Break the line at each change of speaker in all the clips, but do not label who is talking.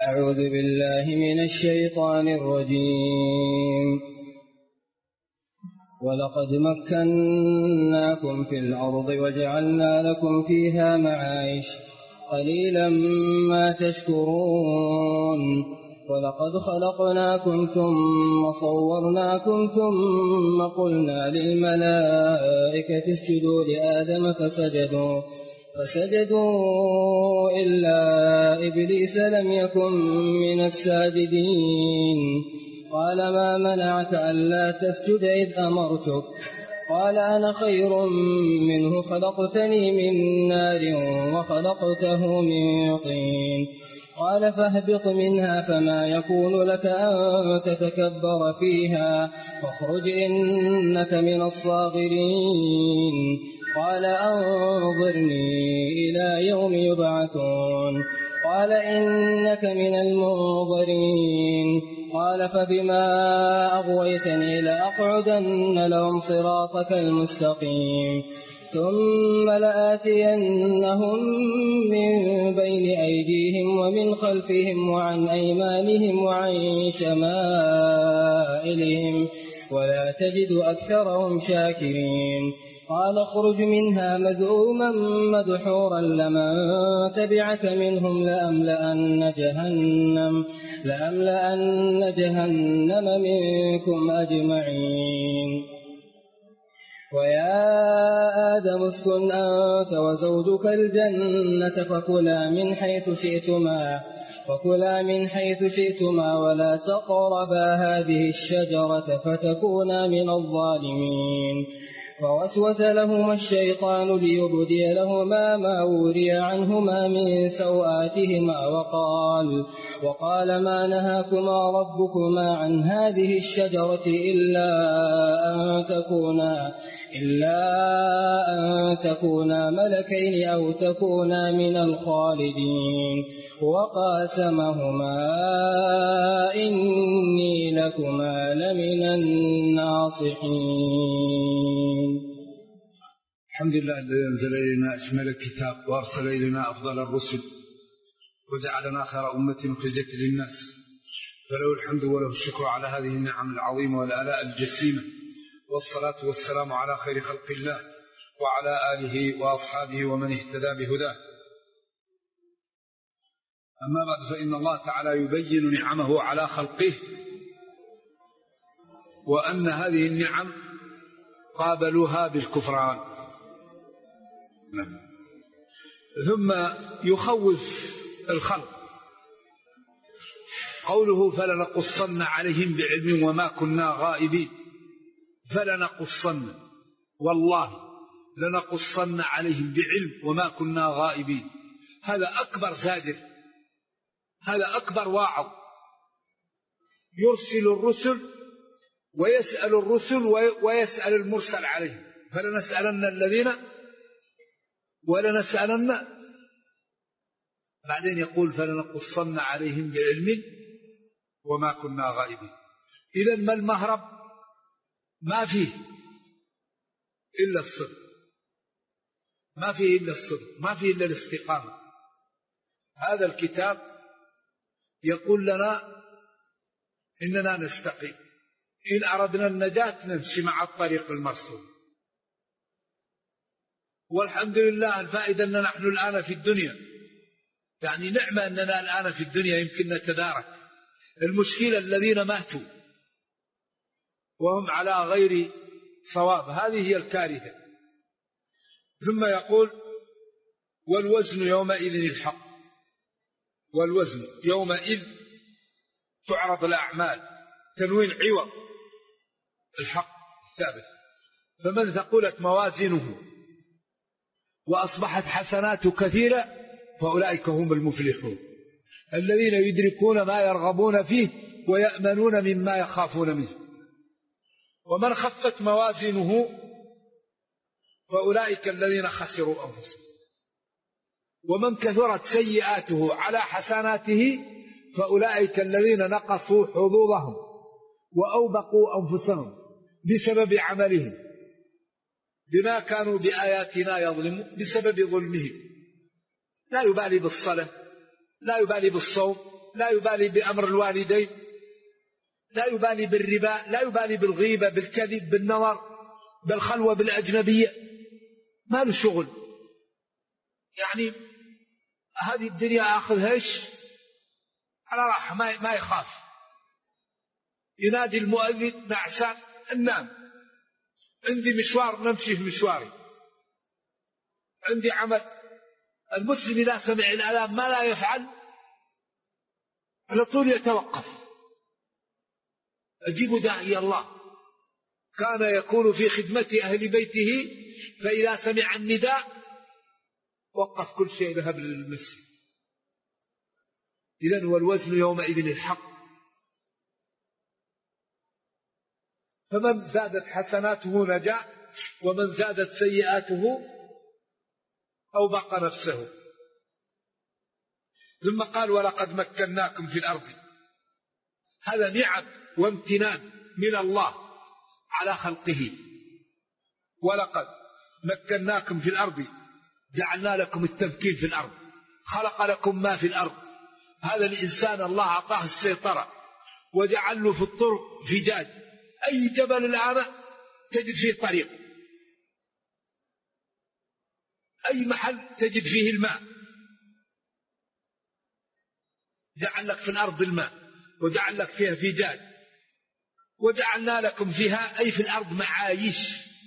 أعوذ بالله من الشيطان الرجيم. ولقد مكناكم في الأرض وجعلنا لكم فيها معايش قليلا ما تشكرون. ولقد خلقناكم ثم صورناكم ثم قلنا للملائكة اسجدوا لآدم فسجدوا إلا إبليس لم يكن من الساجدين. قال ما منعك ألا تسجد إذ أمرتك؟ قال أنا خير منه خلقتني من نار وخلقته من طين. قال فاهبط منها فما يكون لك أن تتكبر فيها فاخرج إنك من الصاغرين. قال أنظرني إلى يوم يبعثون. قال إنك من المنظرين. قال فبما أغويتني لأقعدن لهم صراطك المستقيم ثم لآتينهم من بين أيديهم ومن خلفهم وعن أيمانهم وعن شمائلهم ولا تجد أكثرهم شاكرين. قال اخرج منها مذءوما مدحورا لمن تبعك منهم لأملأن جهنم منكم أجمعين. ويا آدم اسكن أنت وزوجك الجنة فكلا من حيث شئتما ولا تقربا هذه الشجرة فتكونا من الظالمين. فوسوس لهما الشيطان ليبدي لهما ما وري عنهما من سوآتهما وقال ما نهاكما ربكما عن هذه الشجرة إلا أن تكونا ملكين أو تكونا من الخالدين. وقاسمهما إني لكما لمن الناصحين.
الحمد لله الذي أنزل إلينا أشمل الكتاب وأرسل إلينا أفضل الرسل وجعلنا خير أمة أخرجت للناس، فله الحمد وله الشكر على هذه النعم العظيمة والآلاء الجسيمة، والصلاة والسلام على خير خلق الله وعلى آله وأصحابه ومن اهتدى بهداه. أما بعد، فإن الله تعالى يبين نعمه على خلقه، وأن هذه النعم قابلوها بالكفران، ثم يخوف الخلق قوله فلنقصن عليهم بعلم وما كنا غائبين. فلنقصن، والله لنقصن عليهم بعلم وما كنا غائبين. هذا أكبر زاجر، هذا أكبر واعظ. يرسل الرسل ويسأل الرسل ويسأل المرسل عليهم، فلنسألن الذين ولنسألن. بعدين يقول فلنقصن عليهم بعلم وما كنا غائبين. إذن ما المهرب؟ ما فيه إلا الصدق، ما فيه إلا الصدق، ما فيه إلا الاستقامة. هذا الكتاب يقول لنا إننا نستقيم، إن أردنا النجاة نمشي مع الطريق المرسوم. والحمد لله الفائدة أننا نحن الآن في الدنيا، يعني نعمة أننا الآن في الدنيا يمكن نتدارك. المشكلة الذين ماتوا وهم على غير صواب، هذه هي الكارثة. ثم يقول والوزن يومئذ الحق. والوزن يومئذ تعرض الأعمال، تنوين عوض، الحق ثابت. فمن ثقلت موازينه وأصبحت حسناته كثيرة فأولئك هم المفلحون، الذين يدركون ما يرغبون فيه ويأمنون مما يخافون منه. ومن خفت موازينه فأولئك الذين خسروا أنفسهم. ومن كثرت سيئاته على حسناته فأولئك الذين نقصوا حظوظهم وأوبقوا أنفسهم بسبب عملهم بما كانوا بآياتنا يظلمون، بسبب ظلمهم. لا يبالي بالصلاة، لا يبالي بالصوم، لا يبالي بأمر الوالدين، لا يبالي بالربا، لا يبالي بالغيبة، بالكذب، بالنظر، بالخلوة بالأجنبية، ما له شغل. يعني هذه الدنيا أخذها إيش على راحة، ما يخاف. ينادي المؤذن نعسان ننام، عندي مشوار نمشي في مشواري، عندي عمل. المسلم إذا سمع الأذان ما لا يفعل على طول يتوقف. أجيب داعي الله كان يكون في خدمة أهل بيته، فإذا سمع النداء وقف كل شيء ذهب للمسجد. إذن والوزن يومئذ الحق. فمن زادت حسناته نجا، ومن زادت سيئاته أوبق نفسه. ثم قال ولقد مكناكم في الأرض. هذا نعم وامتنان من الله على خلقه. ولقد مكناكم في الأرض، جعلنا لكم التمكين في الأرض، خلق لكم ما في الأرض. هذا الإنسان الله أعطاه السيطرة وجعل له في الطرق فجاج. أي جبل الآن تجد فيه طريق، أي محل تجد فيه الماء. جعل لك في الأرض الماء وجعل لك فيها فجاج، وجعلنا لكم فيها أي في الأرض معايش.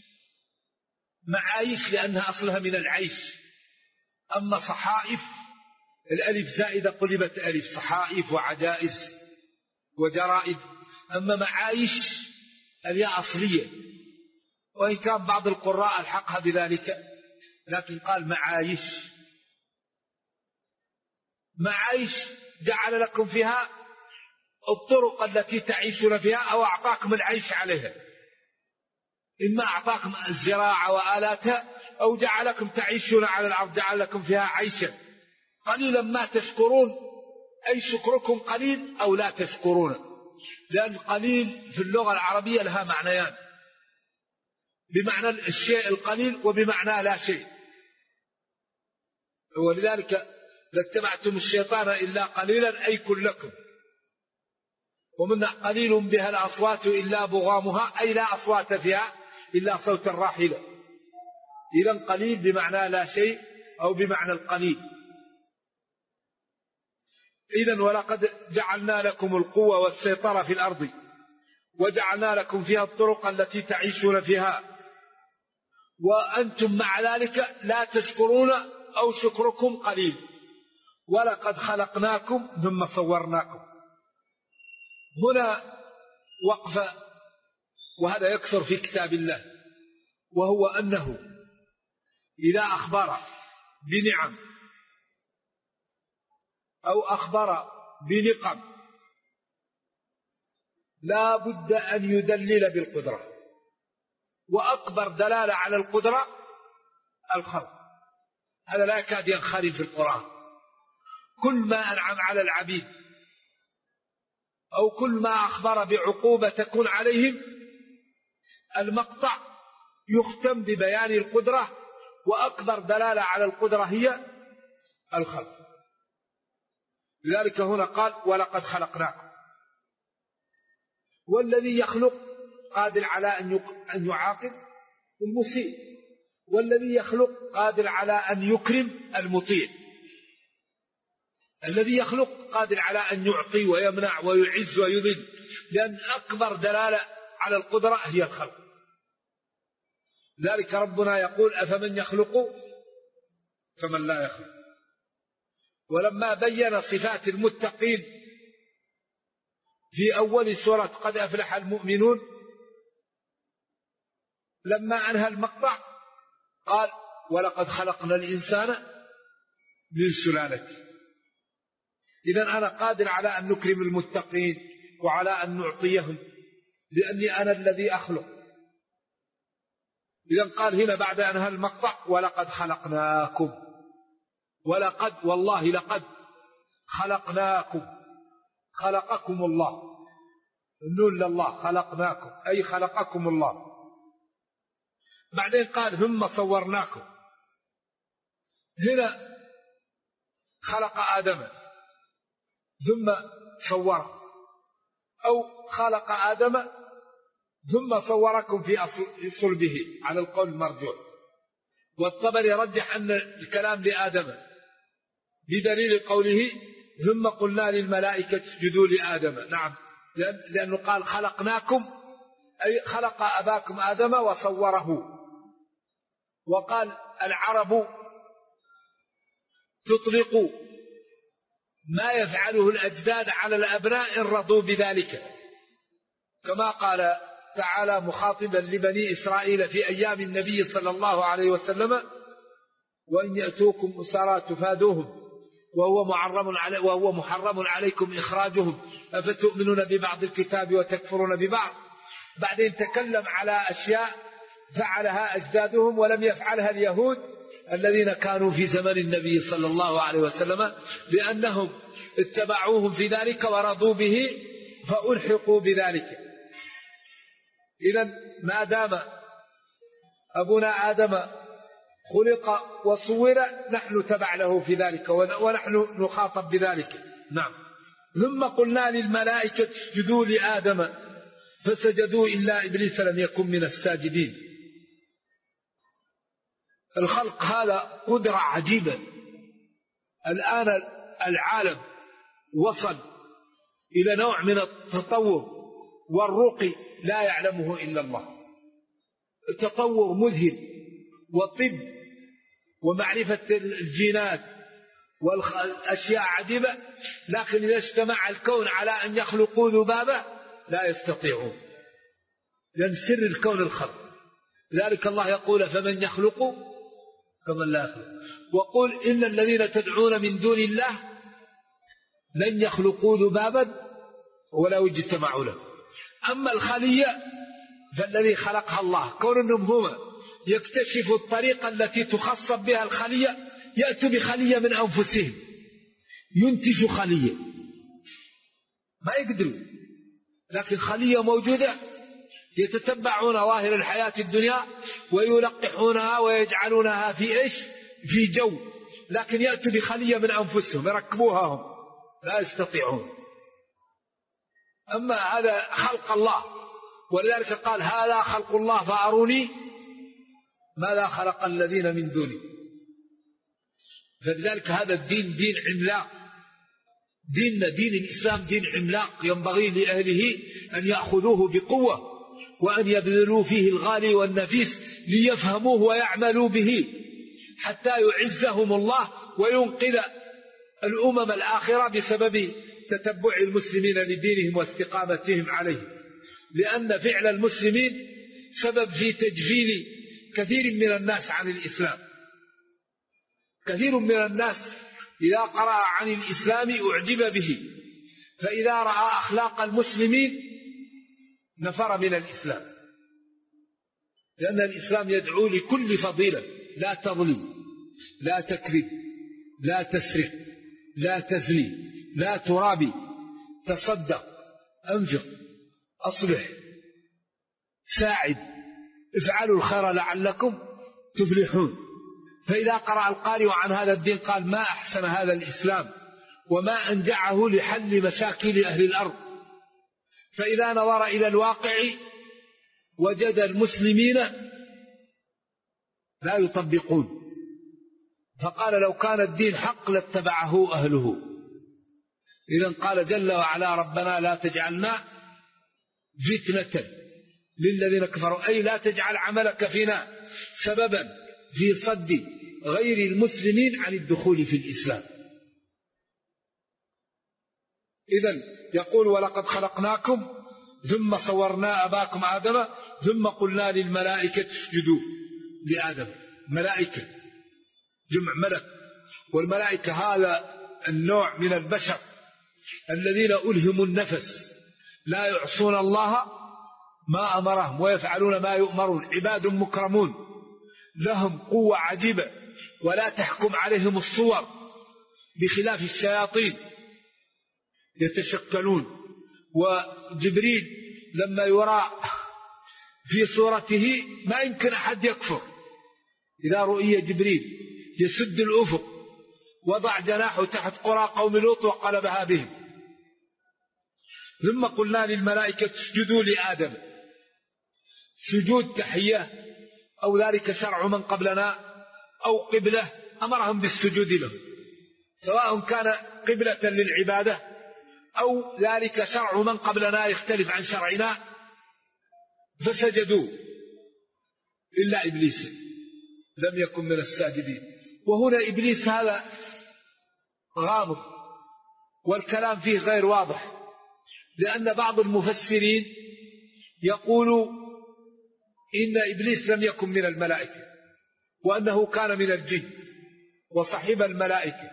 معايش لأنها أصلها من العيش. أما صحائف الألف زائدة قلبت ألف، صحائف وعجائز وجرائد. أما معايش الياء أصلية، وإن كان بعض القراء الحقها بذلك، لكن قال معايش. معايش جعل لكم فيها الطرق التي تعيشون فيها، أو أعطاكم العيش عليها. إما أعطاكم الزراعة وآلاتها، أو جعلكم تعيشون على الأرض، جعل لكم فيها عيشا. قليلا ما تشكرون، أي شكركم قليل أو لا تشكرون. لأن قليل في اللغة العربية لها معنيان، بمعنى الشيء القليل وبمعنى لا شيء. ولذلك لاتبعتم الشيطان إلا قليلا أي كلكم. ومن قليل بها الأصوات إلا بغامها، أي لا أصوات فيها إلا صوت الراحلة. إذن قليل بمعنى لا شيء أو بمعنى القليل. إذن ولقد جعلنا لكم القوة والسيطرة في الأرض، وجعلنا لكم فيها الطرق التي تعيشون فيها، وأنتم مع ذلك لا تشكرون أو شكركم قليل. ولقد خلقناكم ثم صورناكم. هنا وقفة، وهذا يكثر في كتاب الله، وهو أنه إذا أخبر بنعم أو أخبر بنقم لا بد أن يدلل بالقدرة. وأكبر دلالة على القدرة الخلق، هذا لا يكاد ينخرم في القرآن. كل ما أنعم على العبيد أو كل ما أخبر بعقوبة تكون عليهم، المقطع يختم ببيان القدرة، وأكبر دلالة على القدرة هي الخلق. لذلك هنا قال ولقد خلقناكم. والذي يخلق قادر على أن يعاقب المسيء، والذي يخلق قادر على أن يكرم المطيع. الذي يخلق قادر على أن يعطي ويمنع ويعز ويذل، لأن أكبر دلالة على القدرة هي الخلق. ذلك ربنا يقول أفمن يخلق كمن لا يخلق. ولما بين صفات المتقين في أول سورة قد أفلح المؤمنون، لما أنهى المقطع قال ولقد خلقنا الإنسان من سلالة. إذن أنا قادر على أن نكرم المتقين وعلى أن نعطيهم، لأني أنا الذي أخلق. إذن قال هنا بعد أنهى المقطع ولقد خلقناكم. ولقد والله لقد خلقناكم، خلقكم الله، النون لله، خلقناكم أي خلقكم الله. بعدين قال ثم صورناكم. هنا خلق آدم ثم صوره، أو خلق آدم ثم صوركم في صلبه على القول المرجوح. والطبري رجح أن الكلام لآدم بدليل قوله ثم قلنا للملائكة اسجدوا لآدم. نعم، لأنه قال خلقناكم، أي خلق أباكم آدم وصوره. وقال العرب تطلق ما يفعله الأجداد على الأبناء إن رضوا بذلك، كما قال تعالى مخاطبا لبني إسرائيل في أيام النبي صلى الله عليه وسلم: وإن يأتوكم أسارى تفادوهم وهو محرم عليكم إخراجهم أفتؤمنون ببعض الكتاب وتكفرون ببعض. بعدين تكلم على أشياء فعلها أجدادهم ولم يفعلها اليهود الذين كانوا في زمن النبي صلى الله عليه وسلم، لأنهم اتبعوهم في ذلك ورضوا به فألحقوا بذلك. إذن ما دام أبونا آدم خلق وصور نحن تبع له في ذلك ونحن نخاطب بذلك. نعم. ثم قلنا للملائكة اسجدوا لآدم فسجدوا إلا إبليس لم يكن من الساجدين. الخلق هذا قدرة عجيبة. الآن العالم وصل إلى نوع من التطور والرقي لا يعلمه إلا الله، تطور مذهل وطب ومعرفة الجينات والأشياء عجيبة، لكن إذا اجتمع الكون على أن يخلقوا ذبابة لا يستطيعون، لأن سر الكون الخلق. لذلك الله يقول فمن يخلق كمن لا يخلق، وقل إن الذين تدعون من دون الله لن يخلقوا ذبابا ولو اجتمعوا له. أما الخلية فالذي خلقها الله، كون أنهم هما يكتشفوا الطريقة التي تخصب بها الخلية، يأتوا بخلية من أنفسهم، ينتجوا خلية ما يقدروا، لكن خلية موجودة يتتبعون ظاهر الحياة الدنيا ويلقحونها ويجعلونها في إيش؟ في جو، لكن يأتوا بخلية من أنفسهم يركبوها هم، لا يستطيعون. أما هذا خلق الله، ولذلك قال هذا خلق الله فأروني ماذا خلق الذين من دونه. فلذلك هذا الدين دين عملاق، ديننا دين الإسلام دين عملاق، ينبغي لأهله أن يأخذوه بقوة وأن يبذلوا فيه الغالي والنفيس ليفهموه ويعملوا به حتى يعزهم الله وينقذ الأمم الآخرة بسبب تتبع المسلمين لدينهم واستقامتهم عليه. لأن فعل المسلمين سبب في تجهيل كثير من الناس عن الإسلام. كثير من الناس إذا قرأ عن الإسلام أعجب به، فإذا رأى أخلاق المسلمين نفر من الإسلام، لأن الإسلام يدعو لكل فضيلة: لا تظلم، لا تكذب، لا تسرق، لا تزني، لا ترابي، تصدق، أنفق، أصلح، ساعد، افعلوا الخير لعلكم تفلحون. فإذا قرأ القارئ عن هذا الدين قال ما أحسن هذا الإسلام وما أنجعه لحل مشاكل أهل الأرض. فإذا نظر إلى الواقع وجد المسلمين لا يطبقون، فقال لو كان الدين حق لاتبعه أهله. إذن قال جل وعلا ربنا لا تجعلنا فتنة للذين كفروا، أي لا تجعل عملك فينا سببا في صد غير المسلمين عن الدخول في الإسلام. إذن يقول ولقد خلقناكم ثم صورنا أباكم آدم ثم قلنا للملائكة اسجدوا لآدم. ملائكة جمع ملك، والملائكة هذا النوع من البشر الذين ألهموا النفس، لا يعصون الله ما أمرهم ويفعلون ما يؤمرون، عباد مكرمون لهم قوة عجيبة ولا تحكم عليهم الصور، بخلاف الشياطين يتشكلون. وجبريل لما يرى في صورته ما يمكن أحد يكفر، إذا رؤي جبريل يسد الأفق وضع جناحه تحت قرى قوم لوط وقلبها بهم، ثم قلنا للملائكة اسجدوا لآدم سجود تحية أو ذلك شرع من قبلنا أو قبلة أمرهم بالسجود له، سواء كان قبلة للعبادة أو ذلك شرع من قبلنا يختلف عن شرعنا، فسجدوا إلا إبليس لم يكن من الساجدين. وهنا إبليس هذا غامض والكلام فيه غير واضح، لأن بعض المفسرين يقول إن إبليس لم يكن من الملائكة وأنه كان من الجن وصحب الملائكة،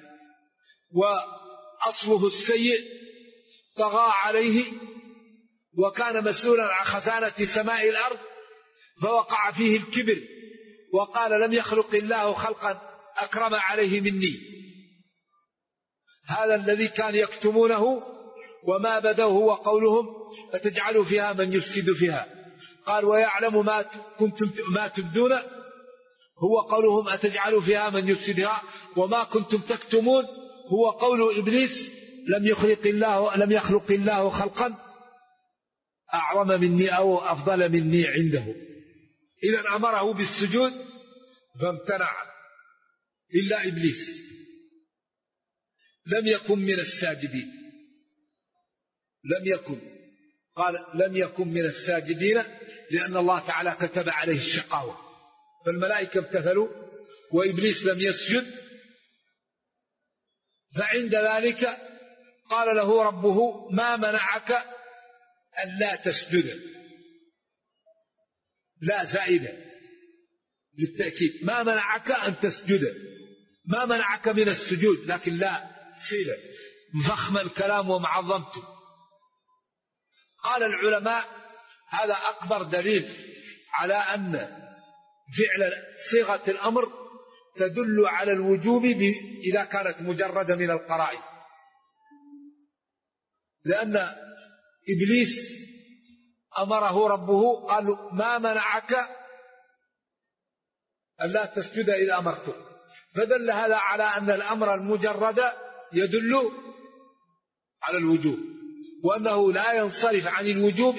وأصله السيء طغى عليه وكان مسؤولا عن خزانة سماء الأرض، فوقع فيه الكبر وقال لم يخلق الله خلقا أكرم عليه مني. هذا الذي كان يكتمونه وما بدوه هو قولهم فتجعلوا فيها من يفسد فيها، قال ويعلم ما تبدون هو قولهم أتجعلوا فيها من يفسدها وما كنتم تكتمون هو قول إبليس لم يخلق الله خلقا أعظم مني أو أفضل مني عنده. إذن أمره بالسجود فامتنع إلا إبليس لم يكن من الساجدين، لم يكن من الساجدين لأن الله تعالى كتب عليه الشقاوة، فالملائكة امتثلوا وإبليس لم يسجد. فعند ذلك قال له ربه ما منعك أن لا تسجد، لا زائدة للتأكيد، ما منعك أن تسجد، ما منعك من السجود، لكن لا صيغة فخم الكلام ومعظمته. قال العلماء هذا أكبر دليل على أن فعل صيغة الأمر تدل على الوجوب إذا كانت مجردة من القرائن، لأن إبليس أمره ربه قال ما منعك ألا تسجد إذا أمرتك، فدل هذا على أن الأمر المجرد يدل على الوجوب، وأنه لا ينصرف عن الوجوب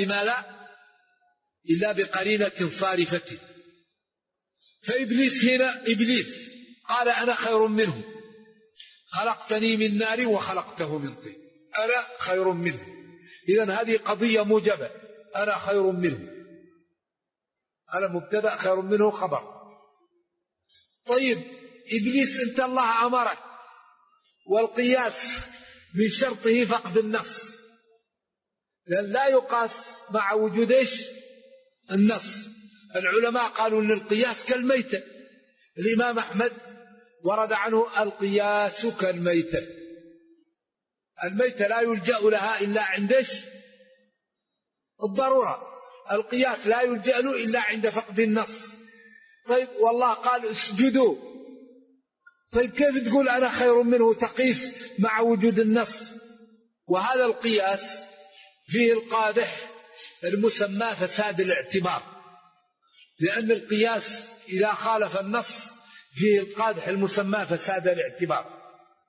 إلا بقرينة صارفة. فإبليس هنا إبليس قال أنا خير منه خلقتني من نار وخلقته من طين، أنا خير منه. إذن هذه قضية موجبة، أنا خير منه، أنا مبتدأ خير منه خبر. طيب إبليس أنت الله أمرك، والقياس من شرطه فقد النص، لأن لا يقاس مع وجود النص. العلماء قالوا أن القياس كالميتة، الإمام أحمد ورد عنه القياس كالميتة، الميتة لا يلجأ لها إلا عند الضرورة، القياس لا يلجأ له إلا عند فقد النص. طيب والله قال اسجدوا، طيب كيف تقول أنا خير منه تقيس مع وجود النص؟ وهذا القياس فيه القادح المسمى فساد الاعتبار، لأن القياس إذا خالف النص فيه القادح المسمى فساد الاعتبار.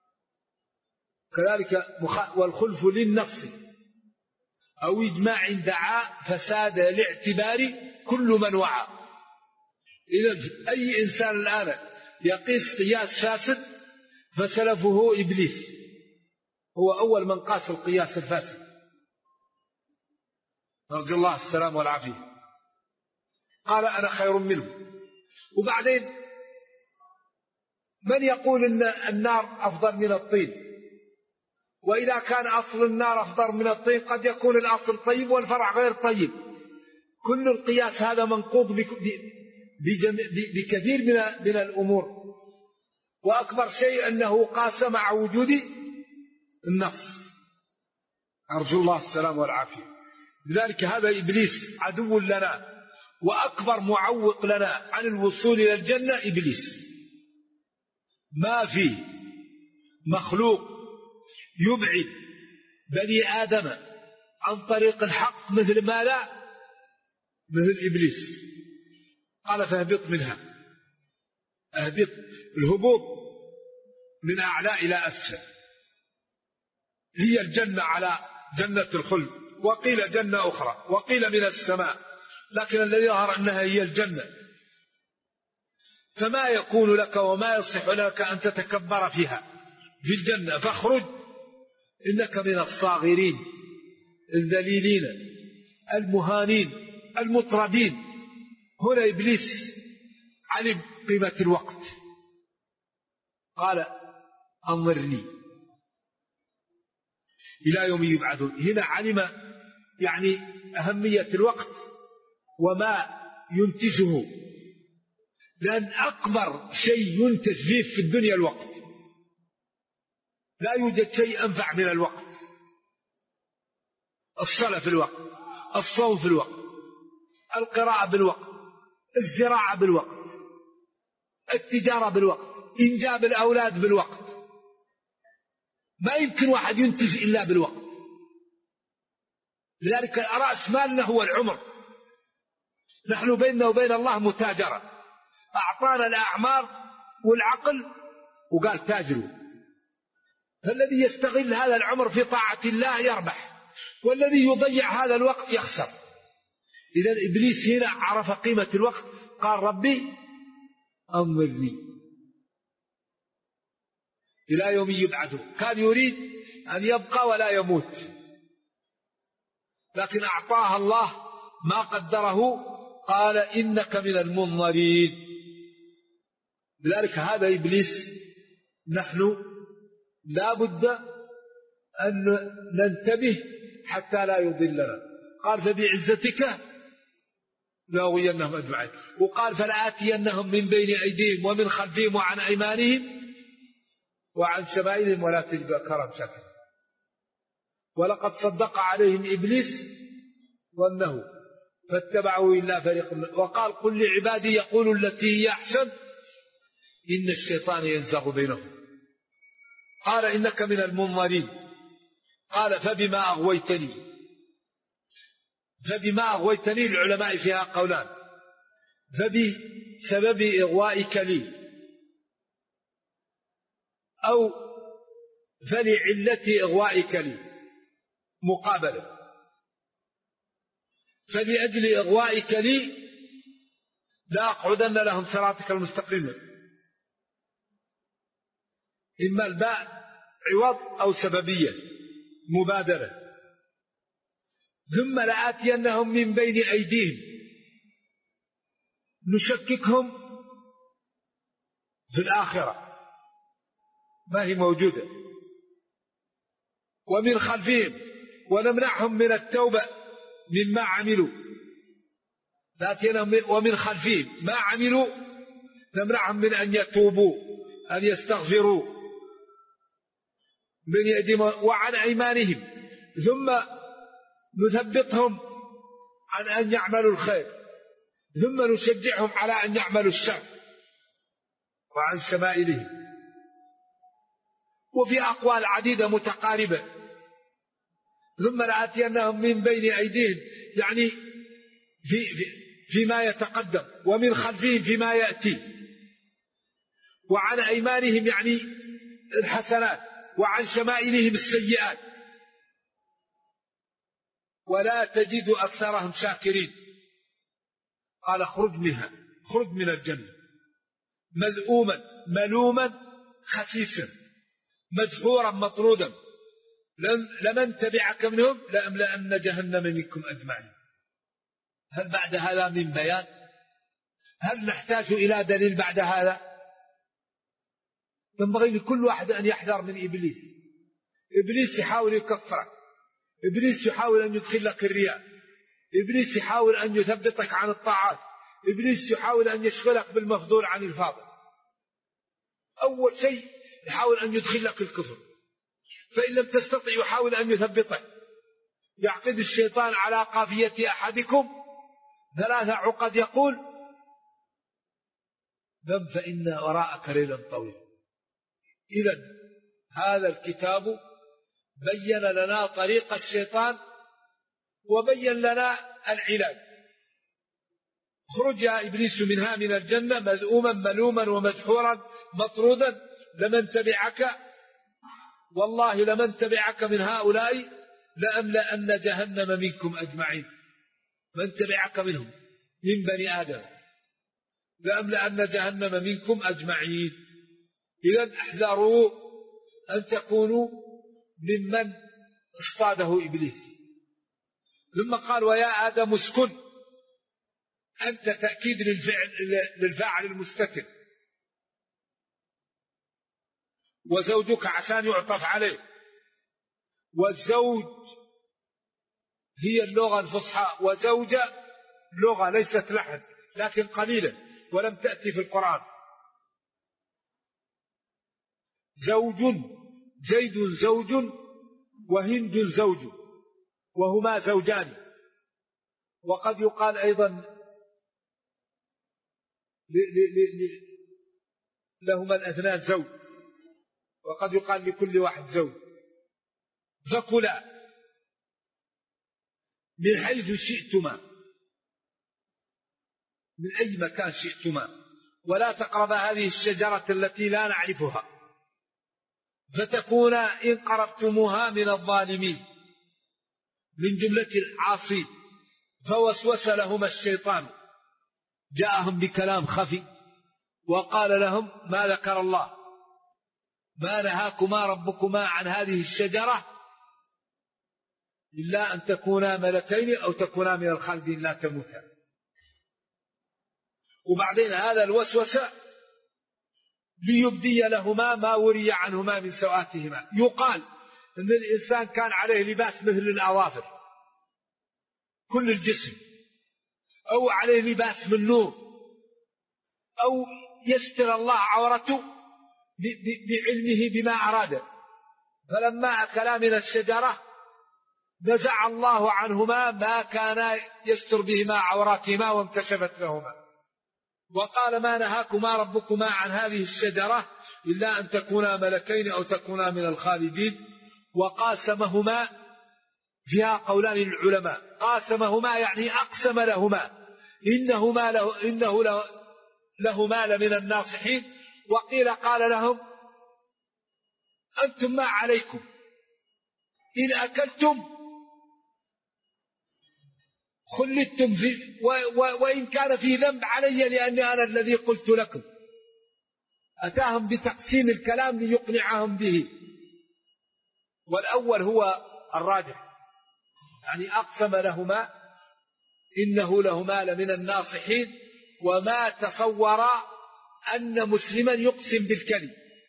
كذلك والخلف للنص أو إجماع دعا فساد الاعتبار كل من وعى. إذا أي إنسان الآن يقيس قياس فاسد فسلفه إبليس، هو أول من قاس القياس الفاسد، نرجو الله السلام والعافية. قال أنا خير منه. وبعدين من يقول أن النار أفضل من الطين؟ وإذا كان أصل النار أفضل من الطين قد يكون الأصل طيب والفرع غير طيب. كل القياس هذا منقوض بكثير من الأمور، وأكبر شيء أنه قاس مع وجود النص، أرجو الله السلام والعافية. لذلك هذا إبليس عدو لنا وأكبر معوق لنا عن الوصول إلى الجنة إبليس. ما في مخلوق يبعد بني آدم عن طريق الحق مثل ما لا مثل إبليس. قال فاهبط منها، اهبط، الهبوط من أعلى إلى أسفل، هي الجنة على جنة الخلد، وقيل جنة أخرى، وقيل من السماء، لكن الذي يظهر أنها هي الجنة. فما يكون لك وما يصح لك أن تتكبر فيها في الجنة، فاخرج إنك من الصاغرين الذليلين المهانين المطردين. هنا إبليس علم قيمة الوقت، قال أنظرني إلى يوم يبعثون. هنا علم يعني أهمية الوقت وما ينتجه، لأن أكبر شيء ينتج فيه في الدنيا الوقت، لا يوجد شيء أنفع من الوقت. الصلاة في الوقت، الصوم في الوقت، القراءة بالوقت، الزراعة بالوقت، التجارة بالوقت، إنجاب الأولاد بالوقت. ما يمكن واحد ينتج إلا بالوقت. لذلك رأس مالنا هو العمر. نحن بيننا وبين الله متاجرة، أعطانا الأعمار والعقل وقال تاجروا. فالذي يستغل هذا العمر في طاعة الله يربح، والذي يضيع هذا الوقت يخسر. إذا إبليس هنا عرف قيمة الوقت، قال ربي أنظرني إلى يوم يبعثون. كان يريد أن يبقى ولا يموت، لكن أعطاه الله ما قدره، قال إنك من المنظرين. لذلك هذا إبليس نحن لا بد أن ننتبه حتى لا يضلنا. قال فبعزتك لأغوينهم أجمعين، وقال فلآتينهم من بين أيديهم ومن خلفهم وعن أيمانهم وعن شمائلهم ولا تجد أكثرهم شاكرين. ولقد صدق عليهم إبليس ظنه فاتبعوا إلا فريق. وقال قل لعبادي يقولوا التي هي أحسن إن الشيطان ينزغ بينهم. قال إنك من المنظرين. قال فبما أغويتني العلماء فيها قولان: فبسبب إغوائك لي، أو فلعلة إغوائك لي، مقابلة. فلأجل إغوائك لي لا أقعدن لهم صراطك المستقيم. إما الباء عوض أو سببية مبادرة. ثم لآتينهم من بين أيديهم، نشككهم في الآخرة ما هي موجودة، ومن خلفهم ونمنعهم من التوبة مما عملوا. لآتينهم ومن خلفهم ما عملوا نمنعهم من أن يتوبوا أن يستغفروا من يدهم وعن أيمانهم، ثم نثبطهم عن أن يعملوا الخير، ثم نشجعهم على أن يعملوا الشر، وعن شمائلهم. وفي أقوال عديدة متقاربة. ثم لآتينهم من بين أيديهم يعني فيما يتقدم، ومن خلفهم فيما يأتي، وعن أيمانهم يعني الحسنات، وعن شمائلهم السيئات، ولا تجد أكثرهم شاكرين. قال اخرج منها، اخرج من الجنة مذءوما ملوما خسيسا مدحورا مطرودا لمن تبعك منهم لأملأن جهنم منكم أجمعين. هل بعد هذا من بيان؟ هل نحتاج إلى دليل بعد هذا؟ ينبغي لكل واحد أن يحذر من إبليس. إبليس يحاول يكفرك، إبليس يحاول أن يدخل لك الرياء، إبليس يحاول أن يثبتك عن الطاعات، إبليس يحاول أن يشغلك بالمفضول عن الفاضل. أول شيء يحاول أن يدخل لك الكفر، فإن لم تستطع يحاول أن يثبتك. يعقد الشيطان على قافية أحدكم 3 عقد يقول نم فإن وراءك ليلا طويلا. إذن هذا الكتاب بين لنا طريق الشيطان وبين لنا العلاج. خرج يا إبليس منها من الجنة مذءوما ملوما ومدحورا مطرودا لمن تبعك، والله لمن تبعك من هؤلاء لأملأن جهنم منكم أجمعين، من تبعك منهم من بني آدم، لأملأن جهنم منكم أجمعين. إذن احذروا أن تكونوا ممن اصطاده إبليس. ثم قال ويا آدم اسكن، أنت تأكيد للفاعل المستتر، وزوجك عشان يعطف عليه، والزوج هي اللغة الفصحى، وزوجة لغة ليست لحن لكن قليلة ولم تأتي في القرآن. زوج، زيد زوج، وهند زوج، وهما زوجان. وقد يقال أيضا لهما الأثنان زوج، وقد يقال لكل واحد زوج. فكلا من حيث شئتما، من أي مكان شئتما، ولا تقربا هذه الشجرة التي لا نعرفها فتكونا إن قربتموها من الظالمين، من جملة العاصين. فوسوس لهما الشيطان، جاءهم بكلام خفي وقال لهم ما ذكر الله، ما نهاكما ربكما عن هذه الشجرة إلا أن تكونا ملكين أو تكونا من الخالدين لا تموتا. وبعدين هذا الوسوسة ليبدي لهما ما وري عنهما من سوآتهما. يقال أن الإنسان كان عليه لباس مثل الأظافر كل الجسم، أو عليه لباس من نور، أو يستر الله عورته بعلمه بما أراد. فلما أكلا من الشجرة نزع الله عنهما ما كان يستر بهما عوراتهما وانكشفت لهما. وقال ما نهاكما ربكما عن هذه الشجرة إلا أن تكونا ملكين أو تكونا من الخالدين. وقاسمهما، فيها قولان للعلماء، قاسمهما يعني أقسم لهما إنه لهما لمن الناصحين. وقيل قال لهم أنتم ما عليكم إن أكلتم خلدتم وإن كان في ذنب علي لأني أنا الذي قلت لكم. أتاهم بتقسيم الكلام ليقنعهم به، والأول هو الراجح، يعني أقسم لهما إنه لهما لمن الناصحين. وما تصور أن مسلما يقسم بالكذب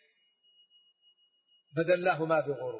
فدلاهما بغرور.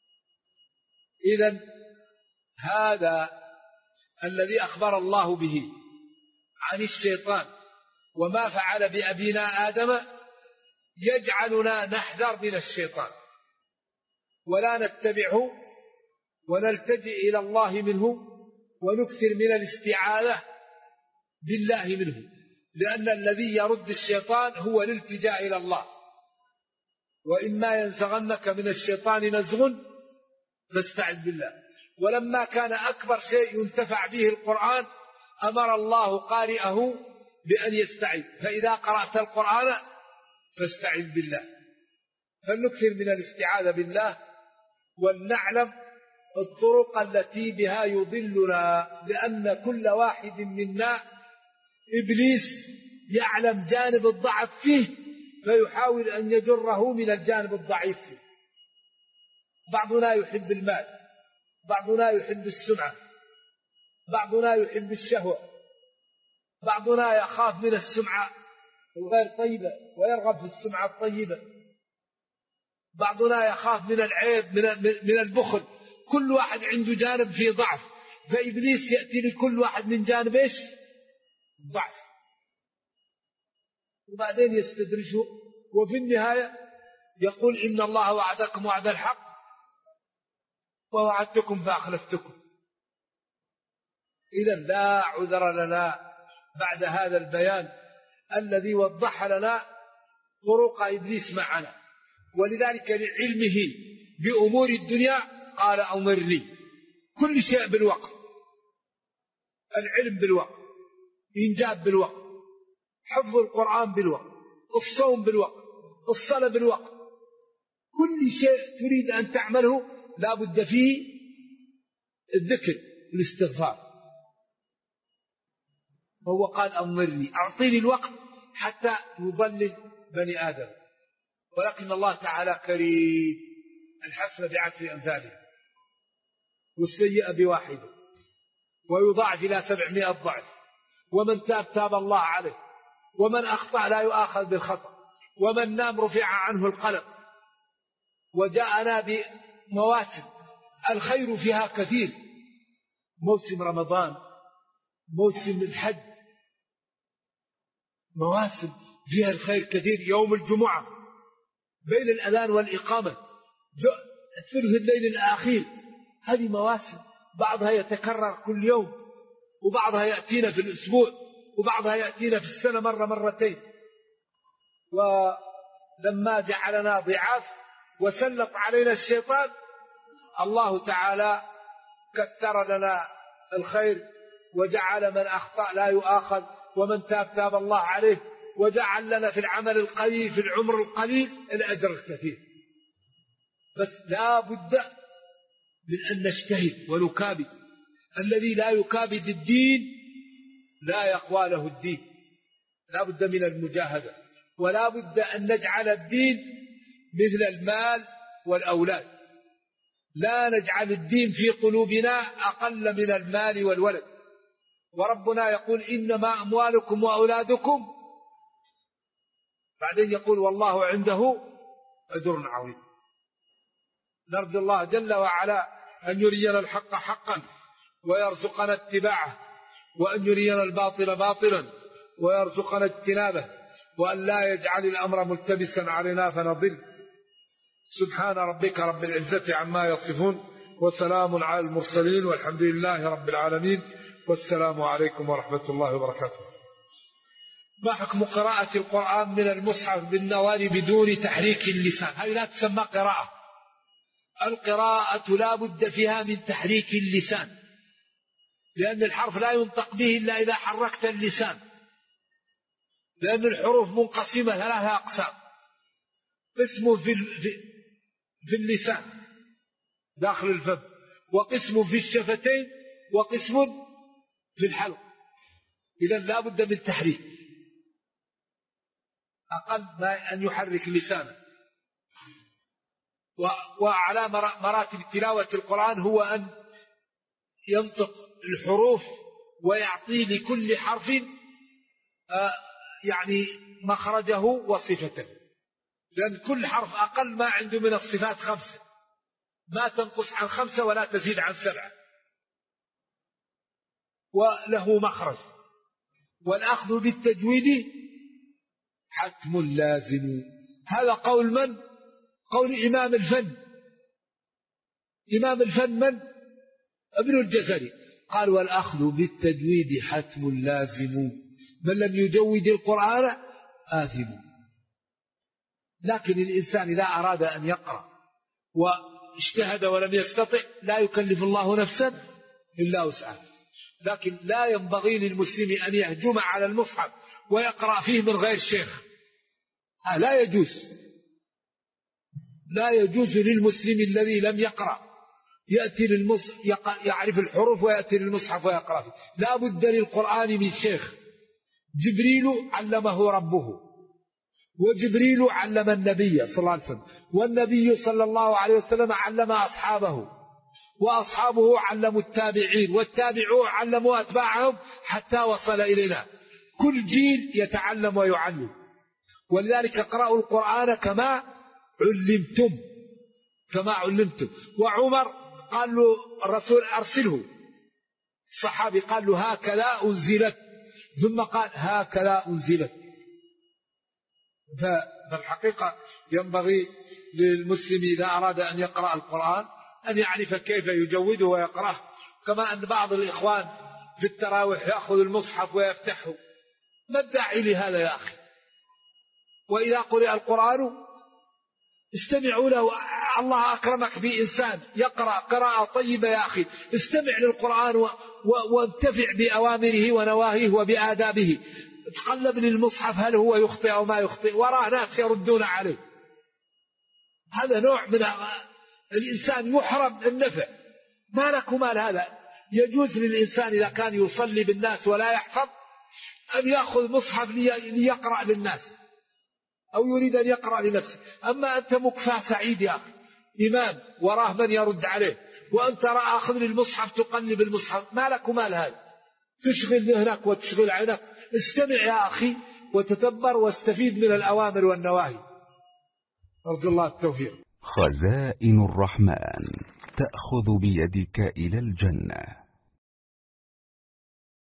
إذن هذا الذي أخبر الله به عن الشيطان وما فعل بأبينا آدم يجعلنا نحذر من الشيطان ولا نتبعه ونلتجئ إلى الله منه ونكثر من الاستعاذة بالله منه، لأن الذي يرد الشيطان هو الالتجاء إلى الله. وإما ينزغنك من الشيطان نزغ فاستعذ بالله. ولما كان أكبر شيء ينتفع به القرآن أمر الله قارئه بأن يستعذ، فإذا قرأت القرآن فاستعذ بالله. فلنكثر من الاستعاذة بالله ولنعلم الطرق التي بها يضلنا، لأن كل واحد منا إبليس يعلم جانب الضعف فيه فيحاول أن يجره من الجانب الضعيف فيه. بعضنا يحب المال، بعضنا يحب السمعة، بعضنا يحب الشهوة، بعضنا يخاف من السمعة الغير طيبة ويرغب في السمعة الطيبة، بعضنا يخاف من العيب من البخل. كل واحد عنده جانب فيه ضعف، فإبليس يأتي لكل واحد من جانب إيش؟ ضعف، وبعدين يستدرجه، وفي النهاية يقول إن الله وعدكم وعد الحق ووعدتكم فأخلفتكم. إذن لا عذر لنا بعد هذا البيان الذي وضح لنا طرق إبليس معنا. ولذلك لعلمه بأمور الدنيا قال أمرني. كل شيء بالوقت، العلم بالوقت، إنجاب بالوقت، حفظ القرآن بالوقت، الصوم بالوقت، الصلاة بالوقت. كل شيء تريد أن تعمله لا بد فيه الذكر الاستغفار. هو قال أمرني، أعطيني الوقت حتى يضلل بني آدم، ولكن الله تعالى كريم، الحسنة بعشر أمثالها والسيئة بواحدة، ويضاعف إلى 700 ضعف. ومن تاب تاب الله عليه، ومن أخطأ لا يؤاخذ بالخطأ، ومن نام رفع عنه القلم. وجاءنا بمواسم الخير فيها كثير، موسم رمضان، موسم الحج، مواسم فيها الخير كثير. يوم الجمعة بين الأذان والإقامة، ثلث الليل الأخير، هذه مواسم بعضها يتكرر كل يوم، وبعضها يأتينا في الأسبوع، وبعضها يأتينا في السنة مرة مرتين. ولما جعلنا ضعاف وسلط علينا الشيطان، الله تعالى كثر لنا الخير، وجعل من أخطأ لا يؤاخذ، ومن تاب تاب الله عليه، وجعل لنا في العمل القليل، في العمر القليل، الأجر الكثير. بس لا بد من أن نجتهد ونكابد. الذي لا يكابد الدين لا يقوى له الدين. لا بد من المجاهدة، ولا بد أن نجعل الدين مثل المال والأولاد. لا نجعل الدين في قلوبنا أقل من المال والولد. وربنا يقول إنما أموالكم وأولادكم، بعدين يقول والله عنده أجر عظيم. نرجو الله جل وعلا أن يرينا الحق حقا ويرزقنا اتباعه، وأن يرينا الباطل باطلا ويرزقنا اجتنابه، وأن لا يجعل الأمر ملتبسا علينا فنضل. سبحان ربك رب العزة عما يصفون، وسلام على المرسلين، والحمد لله رب العالمين، والسلام عليكم ورحمة الله وبركاته. ما حكم قراءة القرآن من المصحف بالنوال بدون تحريك اللسان؟ هذه لا تسمى قراءة. القراءة لا بد فيها من تحريك اللسان، لأن الحرف لا ينطق به إلا إذا حركت اللسان، لأن الحروف منقسمة 3 أقسام: قسم في اللسان داخل الفم، وقسم في الشفتين، وقسم في الحلق. إذن لا بد من تحريك، أقل ما أن يحرك لسانه. وعلى مراتب تلاوة القرآن هو أن ينطق الحروف ويعطي لكل حرف يعني مخرجه وصفته، لأن كل حرف أقل ما عنده من الصفات 5، ما تنقص عن 5 ولا تزيد عن 7، وله مخرج. والأخذ بالتجويد حتم لازم. هذا قول من؟ قول إمام الفن. إمام الفن من؟ ابن الجزري قال: والأخذ بالتجويد حتم لازم، من لم يجود القرآن آثم. لكن الإنسان إذا أراد أن يقرأ واجتهد ولم يستطع لا يكلف الله نفسا إلا وسعها. لكن لا ينبغي للمسلم أن يهجم على المصحف ويقرأ فيه من غير شيخ، لا يجوز. لا يجوز للمسلم الذي لم يقرأ يأتي للمصحف يعرف الحروف ويأتي للمصحف ويقرأ فيه. لا بد للقرآن من شيخ. جبريل علمه ربه، وجبريل علم النبي صلى الله عليه وسلم، والنبي صلى الله عليه وسلم علم أصحابه، وأصحابه علموا التابعين، والتابعون علموا أتباعهم حتى وصل إلينا. كل جيل يتعلم ويعلم. ولذلك اقرأوا القرآن كما علمتم، كما علمتم. وعمر قال له الرسول أرسله، الصحابي قال له هكذا أنزلت، ثم قال هكذا أنزلت. فالحقيقة ينبغي للمسلم إذا أراد أن يقرأ القرآن أن يعرف كيف يجوده ويقرأه. كما أن بعض الإخوان في التراويح يأخذ المصحف ويفتحه، ما الداعي لهذا يا أخي؟ وإذا قرأ القرآن استمعوا له. الله أكرمك بإنسان يقرأ قراءة طيبة يا أخي، استمع للقرآن وانتفع بأوامره ونواهيه وبآدابه. تقلب للمصحف هل هو يخطئ أو ما يخطئ، وراه ناس يردون عليه. هذا نوع من الإنسان يحرم النفع. ما لكم مال هذا؟ يجوز للإنسان إذا كان يصلي بالناس ولا يحفظ أن يأخذ مصحف ليقرأ للناس أو يريد أن يقرأ لنفسه. أما أنت مكفى سعيد يا أخي، إمام وراه من يرد عليه، وأنت أخذ المصحف تقلب المصحف، ما لك مال هذا؟ تشغل ذهنك وتشغل عينك. استمع يا أخي وتتبر واستفيد من الأوامر والنواهي. أرجو الله التوفيق.
خزائن الرحمن تأخذ بيدك إلى الجنة.